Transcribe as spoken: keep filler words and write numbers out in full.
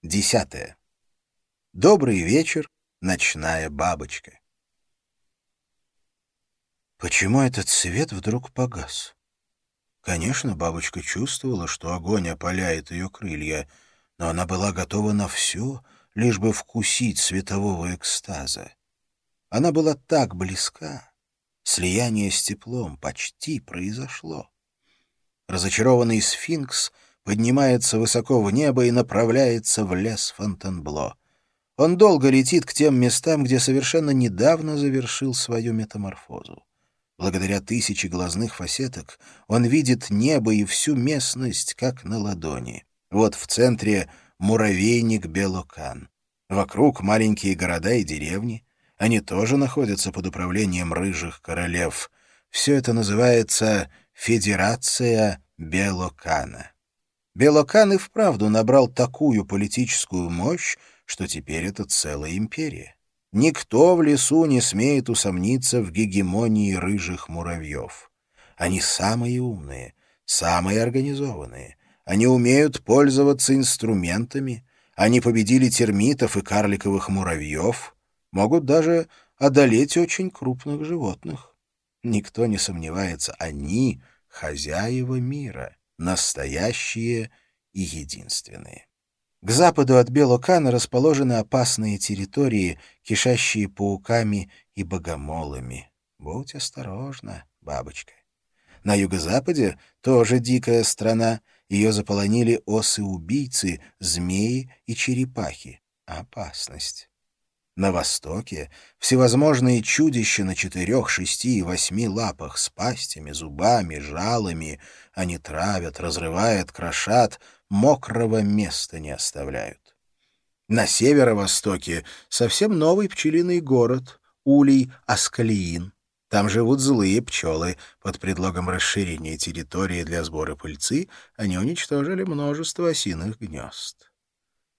Десятое. Добрый вечер, ночная бабочка. Почему этот свет вдруг погас? Конечно, бабочка чувствовала, что огонь опаляет ее крылья, но она была готова на все, лишь бы вкусить светового экстаза. Она была так близка. Слияние с теплом почти произошло. Разочарованный сфинкс поднимается высоко в небо и направляется в лес Фонтенбло. Он долго летит к тем местам, где совершенно недавно завершил свою метаморфозу. Благодаря тысяче глазных фасеток он видит небо и всю местность, как на ладони. Вот в центре муравейник Белокан. Вокруг маленькие города и деревни. Они тоже находятся под управлением рыжих королев. Все это называется «Федерация Белокана». Белокан и вправду набрал такую политическую мощь, что теперь это целая империя. Никто в лесу не смеет усомниться в гегемонии рыжих муравьев. Они самые умные, самые организованные. Они умеют пользоваться инструментами. Они победили термитов и карликовых муравьев. Могут даже одолеть очень крупных животных. Никто не сомневается, они — хозяева мира, настоящие и единственные. К западу от Белокана расположены опасные территории, кишащие пауками и богомолами. Будь осторожна, бабочка. На юго-западе тоже дикая страна. Ее заполонили осы-убийцы, змеи и черепахи. Опасность. На востоке всевозможные чудища на четырех, шести и восьми лапах с пастями, зубами, жалами. Они травят, разрывают, крошат, мокрого места не оставляют. На северо-востоке совсем новый пчелиный город — Улей-Аскалиин. Там живут злые пчелы. Под предлогом расширения территории для сбора пыльцы они уничтожили множество осиных гнезд.